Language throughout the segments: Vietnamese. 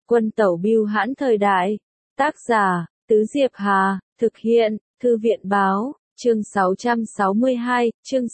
Quân tẩu bưu hãn thời đại. Tác giả, Tứ Diệp Hà, thực hiện, Thư viện báo, chương 662, chương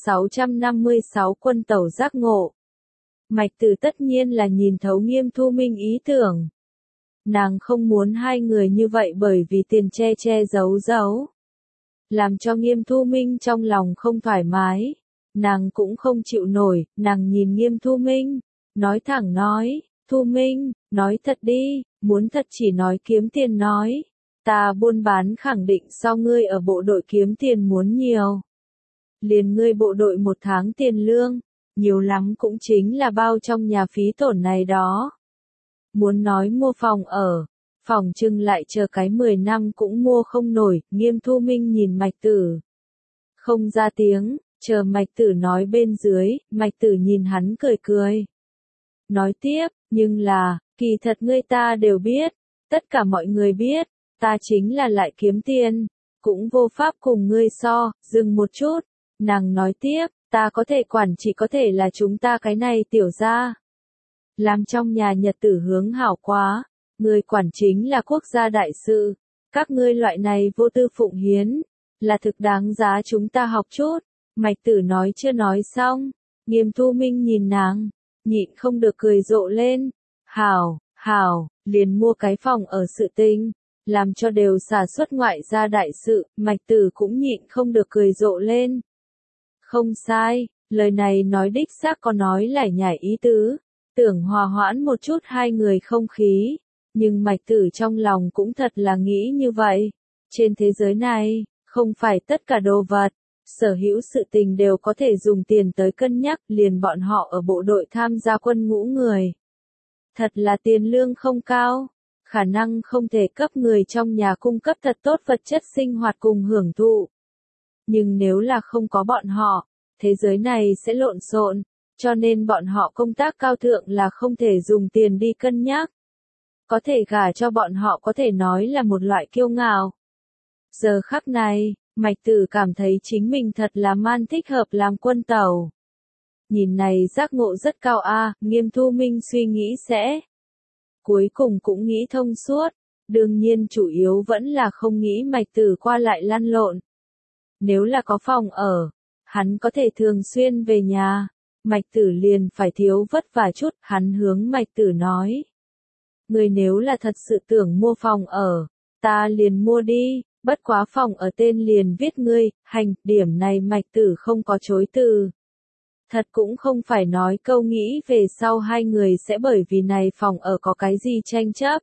656 Quân tẩu giác ngộ. Mạch Tử tất nhiên là nhìn thấu Nghiêm Thu Minh ý tưởng. Nàng không muốn hai người như vậy bởi vì tiền che giấu. Làm cho Nghiêm Thu Minh trong lòng không thoải mái. Nàng cũng không chịu nổi, nàng nhìn Nghiêm Thu Minh, nói thẳng nói, Thu Minh, nói thật đi, muốn thật chỉ nói kiếm tiền nói. Ta buôn bán khẳng định so ngươi ở bộ đội kiếm tiền muốn nhiều. Liền ngươi bộ đội một tháng tiền lương, nhiều lắm cũng chính là bao trong nhà phí tổn này đó. Muốn nói mua phòng ở, phòng trưng lại chờ cái 10 năm cũng mua không nổi. Nghiêm Thu Minh nhìn Mạch Tử, không ra tiếng, chờ Mạch Tử nói bên dưới. Mạch Tử nhìn hắn cười cười. Nói tiếp, nhưng là, kỳ thật ngươi ta đều biết, tất cả mọi người biết, ta chính là lại kiếm tiền, cũng vô pháp cùng ngươi so. Dừng một chút, nàng nói tiếp, ta có thể quản chỉ có thể là chúng ta cái này tiểu gia. Làm trong nhà nhật tử hướng hảo quá, người quản chính là quốc gia đại sự, các ngươi loại này vô tư phụng hiến, là thực đáng giá chúng ta học chút. Mạch Tử nói chưa nói xong, Nghiêm Thu Minh nhìn nàng, nhịn không được cười rộ lên. Hảo, liền mua cái phòng ở sự tình, làm cho đều xả xuất ngoại gia đại sự. Mạch Tử cũng nhịn không được cười rộ lên. Không sai, lời này nói đích xác có nói lải nhải ý tứ, tưởng hòa hoãn một chút hai người không khí, nhưng Mạch Tử trong lòng cũng thật là nghĩ như vậy. Trên thế giới này, không phải tất cả đồ vật, sở hữu sự tình đều có thể dùng tiền tới cân nhắc. Liền bọn họ ở bộ đội tham gia quân ngũ người, thật là tiền lương không cao, khả năng không thể cấp người trong nhà cung cấp thật tốt vật chất sinh hoạt cùng hưởng thụ. Nhưng nếu là không có bọn họ, thế giới này sẽ lộn xộn, cho nên bọn họ công tác cao thượng là không thể dùng tiền đi cân nhắc. Có thể gả cho bọn họ có thể nói là một loại kiêu ngạo. Giờ khắc này, Mạch Tử cảm thấy chính mình thật là man thích hợp làm quân tẩu. Nhìn này giác ngộ rất cao a. Nghiêm Thu Minh suy nghĩ sẽ cuối cùng cũng nghĩ thông suốt, đương nhiên chủ yếu vẫn là không nghĩ Mạch Tử qua lại lăn lộn. Nếu là có phòng ở, hắn có thể thường xuyên về nhà, Mạch Tử liền phải thiếu vất vả chút. Hắn hướng Mạch Tử nói, người nếu là thật sự tưởng mua phòng ở, ta liền mua đi, bất quá phòng ở tên liền viết ngươi. Hành, điểm này Mạch Tử không có chối từ. Thật cũng không phải nói câu nghĩ về sau hai người sẽ bởi vì này phòng ở có cái gì tranh chấp,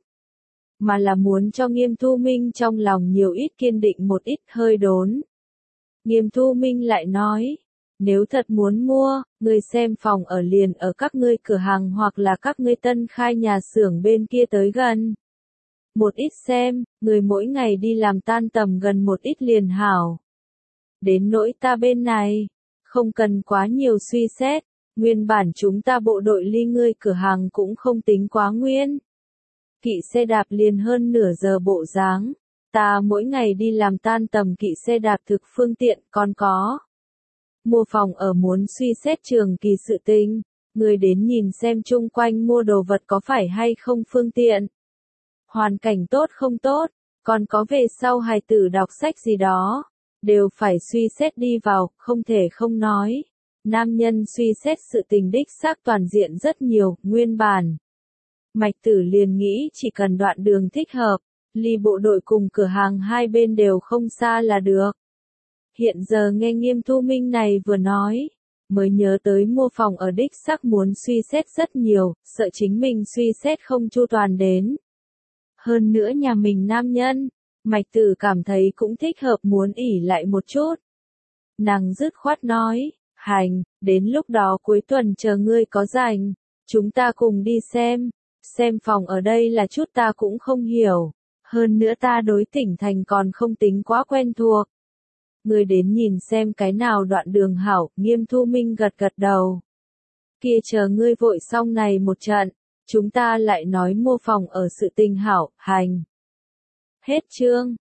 mà là muốn cho Nghiêm Thu Minh trong lòng nhiều ít kiên định một ít. Hơi đốn, Nghiêm Thu Minh lại nói, nếu thật muốn mua, ngươi xem phòng ở liền ở các ngươi cửa hàng hoặc là các ngươi tân khai nhà xưởng bên kia tới gần. Một ít xem, người mỗi ngày đi làm tan tầm gần một ít liền hảo. Đến nỗi ta bên này, không cần quá nhiều suy xét, nguyên bản chúng ta bộ đội ly ngươi cửa hàng cũng không tính quá nguyên. Kỵ xe đạp liền hơn nửa giờ bộ dáng, ta mỗi ngày đi làm tan tầm kỵ xe đạp thực phương tiện. Còn có mua phòng ở muốn suy xét trường kỳ sự tình, người đến nhìn xem chung quanh mua đồ vật có phải hay không phương tiện, hoàn cảnh tốt không tốt, còn có về sau hài tử đọc sách gì đó, đều phải suy xét đi vào. Không thể không nói, nam nhân suy xét sự tình đích xác toàn diện rất nhiều. Nguyên bản Mạch Tử liền nghĩ chỉ cần đoạn đường thích hợp, ly bộ đội cùng cửa hàng hai bên đều không xa là được. Hiện giờ nghe Nghiêm Thu Minh này vừa nói, mới nhớ tới mua phòng ở đích xác muốn suy xét rất nhiều, sợ chính mình suy xét không chu toàn đến. Hơn nữa nhà mình nam nhân, Mạch Tử cảm thấy cũng thích hợp muốn ỉ lại một chút. Nàng dứt khoát nói, hành, đến lúc đó cuối tuần chờ ngươi có rảnh, chúng ta cùng đi xem phòng ở đây là chút ta cũng không hiểu, hơn nữa ta đối tỉnh thành còn không tính quá quen thuộc. Ngươi đến nhìn xem cái nào đoạn đường hảo. Nghiêm Thu Minh gật gật đầu. Kia chờ ngươi vội xong này một trận, chúng ta lại nói mua phòng ở sự tình hảo. Hành. Hết chương.